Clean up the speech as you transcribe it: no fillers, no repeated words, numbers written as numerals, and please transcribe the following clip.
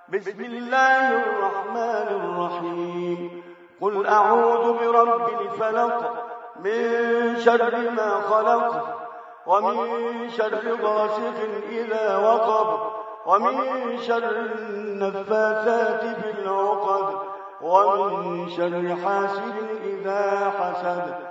بسم الله الرحمن الرحيم. قل أعوذ برب الفلق من شر ما خلق، ومن شر غاسق إذا وقب، ومن شر النفاثات في العقد، ومن شر حاسد إذا حسد.